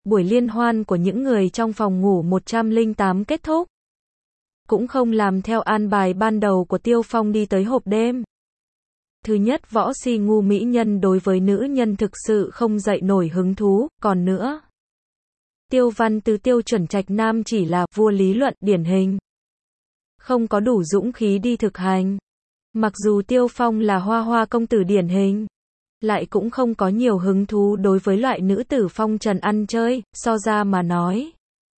Buổi liên hoan của những người trong phòng ngủ 108 kết thúc. Cũng không làm theo an bài ban đầu của Tiêu Phong đi tới hộp đêm. Thứ nhất, võ si ngu mỹ nhân đối với nữ nhân thực sự không dậy nổi hứng thú, còn nữa. Tiêu Văn Từ tiêu chuẩn trạch nam chỉ là vua lý luận điển hình. Không có đủ dũng khí đi thực hành. Mặc dù Tiêu Phong là hoa hoa công tử điển hình, lại cũng không có nhiều hứng thú đối với loại nữ tử phong trần ăn chơi, so ra mà nói.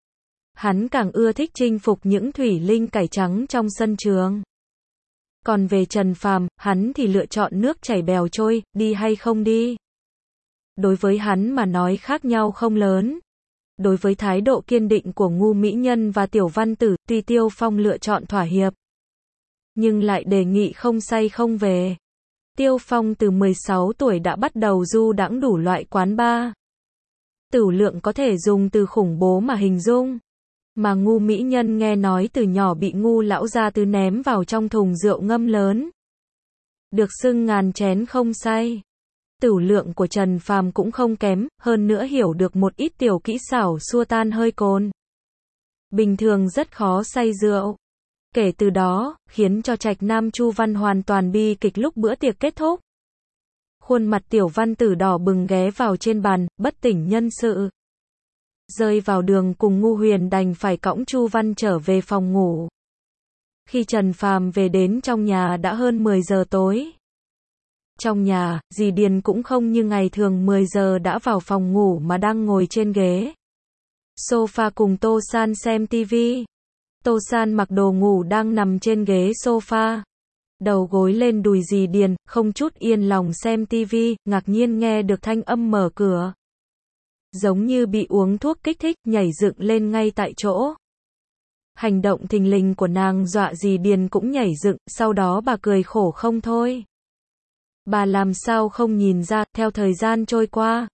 Hắn càng ưa thích chinh phục những thủy linh cải trắng trong sân trường. Còn về Trần Phàm, hắn thì lựa chọn nước chảy bèo trôi, đi hay không đi. Đối với hắn mà nói khác nhau không lớn. Đối với thái độ kiên định của ngu mỹ nhân và tiểu văn tử, tuy Tiêu Phong lựa chọn thỏa hiệp, nhưng lại đề nghị không say không về. Tiêu Phong từ 16 tuổi đã bắt đầu du đãng đủ loại quán bar. Tửu lượng có thể dùng từ khủng bố mà hình dung. Mà ngu mỹ nhân nghe nói từ nhỏ bị ngu lão gia tứ ném vào trong thùng rượu ngâm lớn. Được xưng ngàn chén không say. Tửu lượng của Trần Phàm cũng không kém, hơn nữa hiểu được một ít tiểu kỹ xảo xua tan hơi cồn. Bình thường rất khó say rượu. Kể từ đó, khiến cho trạch nam Chu Văn hoàn toàn bi kịch lúc bữa tiệc kết thúc. Khuôn mặt tiểu văn tử đỏ bừng ghé vào trên bàn, bất tỉnh nhân sự. Rơi vào đường cùng ngu huyền đành phải cõng Chu Văn trở về phòng ngủ. Khi Trần Phàm về đến trong nhà đã hơn 10 giờ tối. Trong nhà, dì Điền cũng không như ngày thường 10 giờ đã vào phòng ngủ mà đang ngồi trên ghế sofa cùng Tô San xem tivi. Tô San mặc đồ ngủ đang nằm trên ghế sofa. Đầu gối lên đùi dì Điền, không chút yên lòng xem tivi, ngạc nhiên nghe được thanh âm mở cửa. Giống như bị uống thuốc kích thích, nhảy dựng lên ngay tại chỗ. Hành động thình lình của nàng dọa dì Điền cũng nhảy dựng, sau đó bà cười khổ không thôi. Bà làm sao không nhìn ra, theo thời gian trôi qua.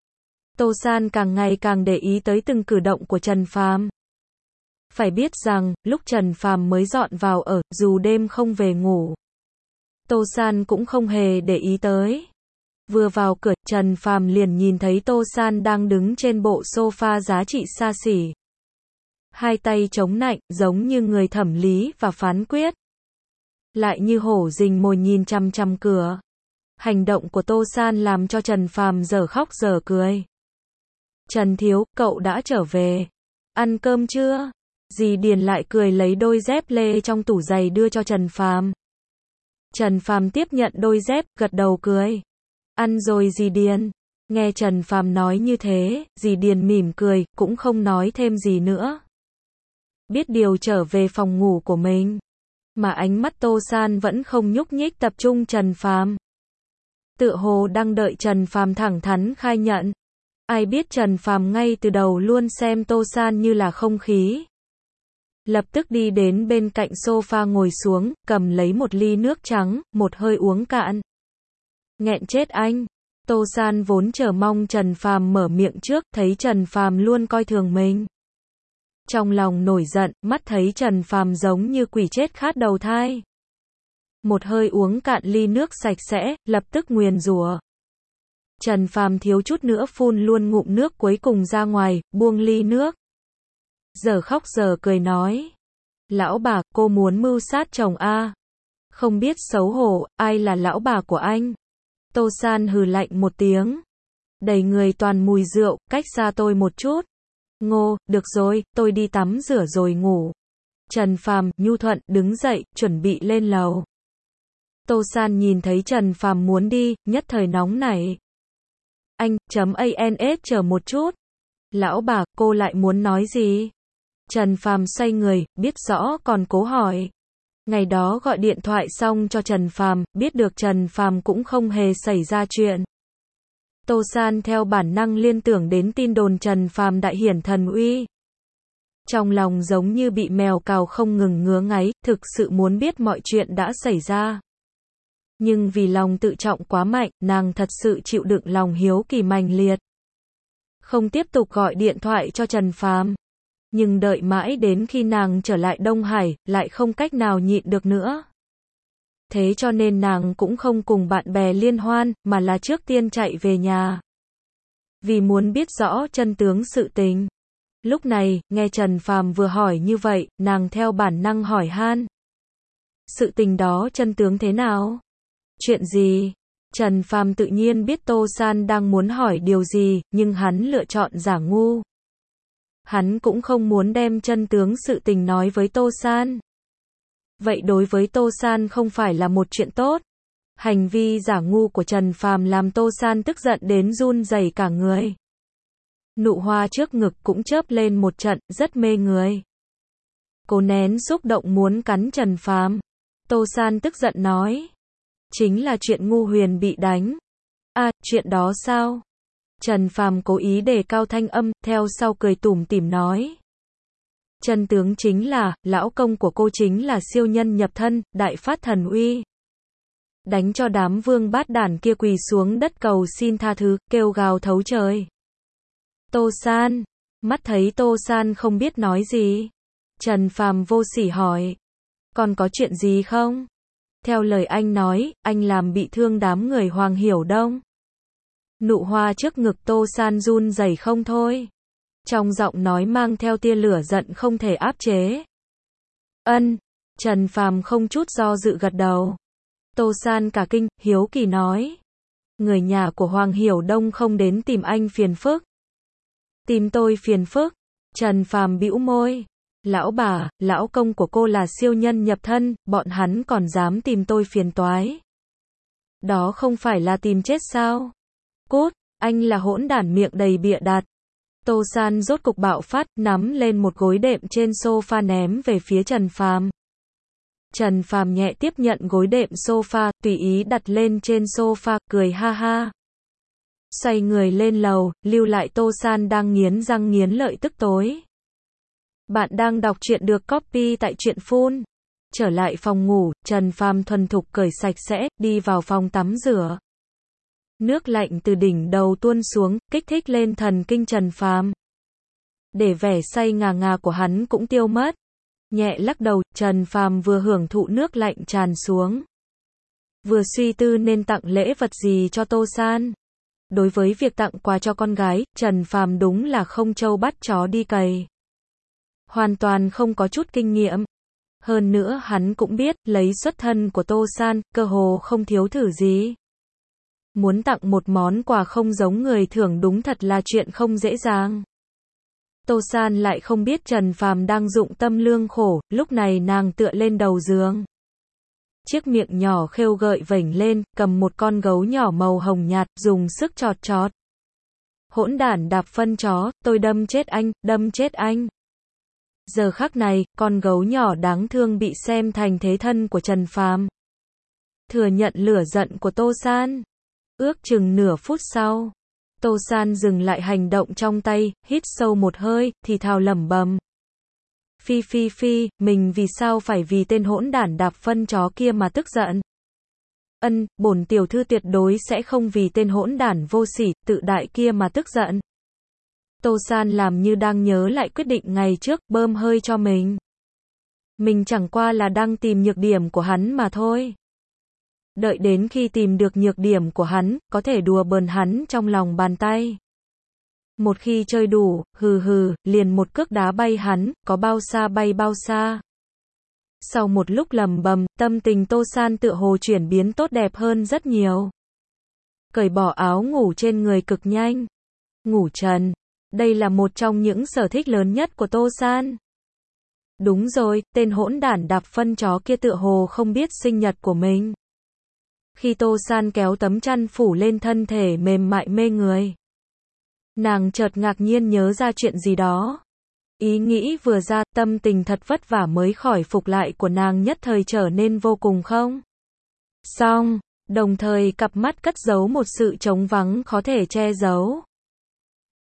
Tô San càng ngày càng để ý tới từng cử động của Trần Phàm. Phải biết rằng, lúc Trần Phàm mới dọn vào ở, dù đêm không về ngủ, Tô San cũng không hề để ý tới. Vừa vào cửa, Trần Phàm liền nhìn thấy Tô San đang đứng trên bộ sofa giá trị xa xỉ. Hai tay chống nạnh, giống như người thẩm lý và phán quyết. Lại như hổ rình mồi nhìn chằm chằm cửa. Hành động của Tô San làm cho Trần Phàm dở khóc dở cười. Trần thiếu, cậu đã trở về. Ăn cơm chưa? Dì Điền lại cười lấy đôi dép lê trong tủ giày đưa cho Trần Phàm. Trần Phàm tiếp nhận đôi dép, gật đầu cười. Ăn rồi dì Điền. Nghe Trần Phàm nói như thế, dì Điền mỉm cười, cũng không nói thêm gì nữa. Biết điều trở về phòng ngủ của mình. Mà ánh mắt Tô San vẫn không nhúc nhích tập trung Trần Phàm. Tựa hồ đang đợi Trần Phàm thẳng thắn khai nhận. Ai biết Trần Phàm ngay từ đầu luôn xem Tô San như là không khí. Lập tức đi đến bên cạnh sofa ngồi xuống, cầm lấy một ly nước trắng, một hơi uống cạn. Nghẹn chết anh. Tô San vốn chờ mong Trần Phàm mở miệng trước, thấy Trần Phàm luôn coi thường mình. Trong lòng nổi giận, mắt thấy Trần Phàm giống như quỷ chết khát đầu thai. Một hơi uống cạn ly nước sạch sẽ, lập tức nguyền rủa. Trần Phàm thiếu chút nữa phun luôn ngụm nước cuối cùng ra ngoài, buông ly nước. Giờ khóc giờ cười nói. Lão bà, cô muốn mưu sát chồng a? Không biết xấu hổ, ai là lão bà của anh? Tô San hừ lạnh một tiếng. Đầy người toàn mùi rượu, cách xa tôi một chút. Ngô, được rồi, tôi đi tắm rửa rồi ngủ. Trần Phàm nhu thuận đứng dậy, chuẩn bị lên lầu. Tô San nhìn thấy Trần Phàm muốn đi, nhất thời nóng nảy. Anh.ans chờ một chút. Lão bà, cô lại muốn nói gì? Trần Phàm xoay người, biết rõ còn cố hỏi. Ngày đó gọi điện thoại xong cho Trần Phàm, biết được Trần Phàm cũng không hề xảy ra chuyện. Tô San theo bản năng liên tưởng đến tin đồn Trần Phàm đại hiển thần uy. Trong lòng giống như bị mèo cào không ngừng ngứa ngáy, thực sự muốn biết mọi chuyện đã xảy ra. Nhưng vì lòng tự trọng quá mạnh, nàng thật sự chịu đựng lòng hiếu kỳ mãnh liệt. Không tiếp tục gọi điện thoại cho Trần Phàm. Nhưng đợi mãi đến khi nàng trở lại Đông Hải, lại không cách nào nhịn được nữa. Thế cho nên nàng cũng không cùng bạn bè liên hoan, mà là trước tiên chạy về nhà. vì muốn biết rõ chân tướng sự tình. Lúc này, nghe Trần Phàm vừa hỏi như vậy, nàng theo bản năng hỏi han. Sự tình đó chân tướng thế nào? Chuyện gì? Trần Phàm tự nhiên biết Tô San đang muốn hỏi điều gì, nhưng hắn lựa chọn giả ngu. Hắn cũng không muốn đem chân tướng sự tình nói với Tô San. Vậy đối với Tô San không phải là một chuyện tốt. Hành vi giả ngu của Trần Phàm làm Tô San tức giận đến run rẩy cả người. Nụ hoa trước ngực cũng chớp lên một trận, rất mê người. Cô nén xúc động muốn cắn Trần Phàm. Tô San tức giận nói. Chính là chuyện Ngu Huyền bị đánh. À, chuyện đó sao? Trần Phàm cố ý đề cao thanh âm, theo sau cười tủm tỉm nói. Chân tướng chính là, lão công của cô chính là siêu nhân nhập thân, đại phát thần uy. Đánh cho đám vương bát đản kia quỳ xuống đất cầu xin tha thứ, kêu gào thấu trời. Tô San, mắt thấy Tô San không biết nói gì. Trần Phàm vô sỉ hỏi. Còn có chuyện gì không? Theo lời anh nói, anh làm bị thương đám người Hoàng Hiểu Đông. Nụ hoa trước ngực Tô San run rẩy không thôi. Trong giọng nói mang theo tia lửa giận không thể áp chế. Ân, Trần Phàm không chút do dự gật đầu. Tô San cả kinh, hiếu kỳ nói. Người nhà của Hoàng Hiểu Đông không đến tìm anh phiền phức. Tìm tôi phiền phức. Trần Phàm bĩu môi. Lão bà, lão công của cô là siêu nhân nhập thân, bọn hắn còn dám tìm tôi phiền toái. Đó không phải là tìm chết sao? Cút, anh là hỗn đản miệng đầy bịa đặt. Tô San rốt cục bạo phát, nắm lên một gối đệm trên sofa ném về phía Trần Phàm. Trần Phàm nhẹ tiếp nhận gối đệm sofa, tùy ý đặt lên trên sofa, cười ha ha. Xoay người lên lầu, lưu lại Tô San đang nghiến răng nghiến lợi tức tối. Bạn đang đọc truyện được copy tại truyện phun. Trở lại phòng ngủ, Trần Phàm thuần thục cởi sạch sẽ, đi vào phòng tắm rửa. Nước lạnh từ đỉnh đầu tuôn xuống, kích thích lên thần kinh Trần Phàm. Để vẻ say ngà ngà của hắn cũng tiêu mất. Nhẹ lắc đầu, Trần Phàm vừa hưởng thụ nước lạnh tràn xuống, vừa suy tư nên tặng lễ vật gì cho Tô San. Đối với việc tặng quà cho con gái, Trần Phàm đúng là không trâu bắt chó đi cày. Hoàn toàn không có chút kinh nghiệm. Hơn nữa hắn cũng biết, lấy xuất thân của Tô San, cơ hồ không thiếu thử gì. Muốn tặng một món quà không giống người thường đúng thật là chuyện không dễ dàng. Tô San lại không biết Trần Phàm đang dụng tâm lương khổ, lúc này nàng tựa lên đầu giường. Chiếc miệng nhỏ khêu gợi vểnh lên, cầm một con gấu nhỏ màu hồng nhạt, dùng sức chọt chọt. Hỗn đản đạp phân chó, tôi đâm chết anh, đâm chết anh. Giờ khắc này, con gấu nhỏ đáng thương bị xem thành thế thân của Trần Phàm. Thừa nhận lửa giận của Tô San. Ước chừng nửa phút sau, Tô San dừng lại hành động trong tay, hít sâu một hơi, thì thào lẩm bẩm. Phi phi phi, mình vì sao phải vì tên hỗn đản đạp phân chó kia mà tức giận? Ân, bổn tiểu thư tuyệt đối sẽ không vì tên hỗn đản vô sỉ, tự đại kia mà tức giận. Tô San làm như đang nhớ lại quyết định ngày trước, bơm hơi cho mình. Mình chẳng qua là đang tìm nhược điểm của hắn mà thôi. Đợi đến khi tìm được nhược điểm của hắn, có thể đùa bỡn hắn trong lòng bàn tay. Một khi chơi đủ, hừ hừ, liền một cước đá bay hắn, có bao xa bay bao xa. Sau một lúc lầm bầm, tâm tình Tô San tựa hồ chuyển biến tốt đẹp hơn rất nhiều. Cởi bỏ áo ngủ trên người cực nhanh. Ngủ trần. Đây là một trong những sở thích lớn nhất của Tô San. Đúng rồi, tên hỗn đản đạp phân chó kia tựa hồ không biết sinh nhật của mình. Khi Tô San kéo tấm chăn phủ lên thân thể mềm mại mê người, nàng chợt ngạc nhiên nhớ ra chuyện gì đó. Ý nghĩ vừa ra, tâm tình thật vất vả mới khỏi phục lại của nàng nhất thời trở nên vô cùng không xong, đồng thời cặp mắt cất giấu một sự trống vắng khó thể che giấu.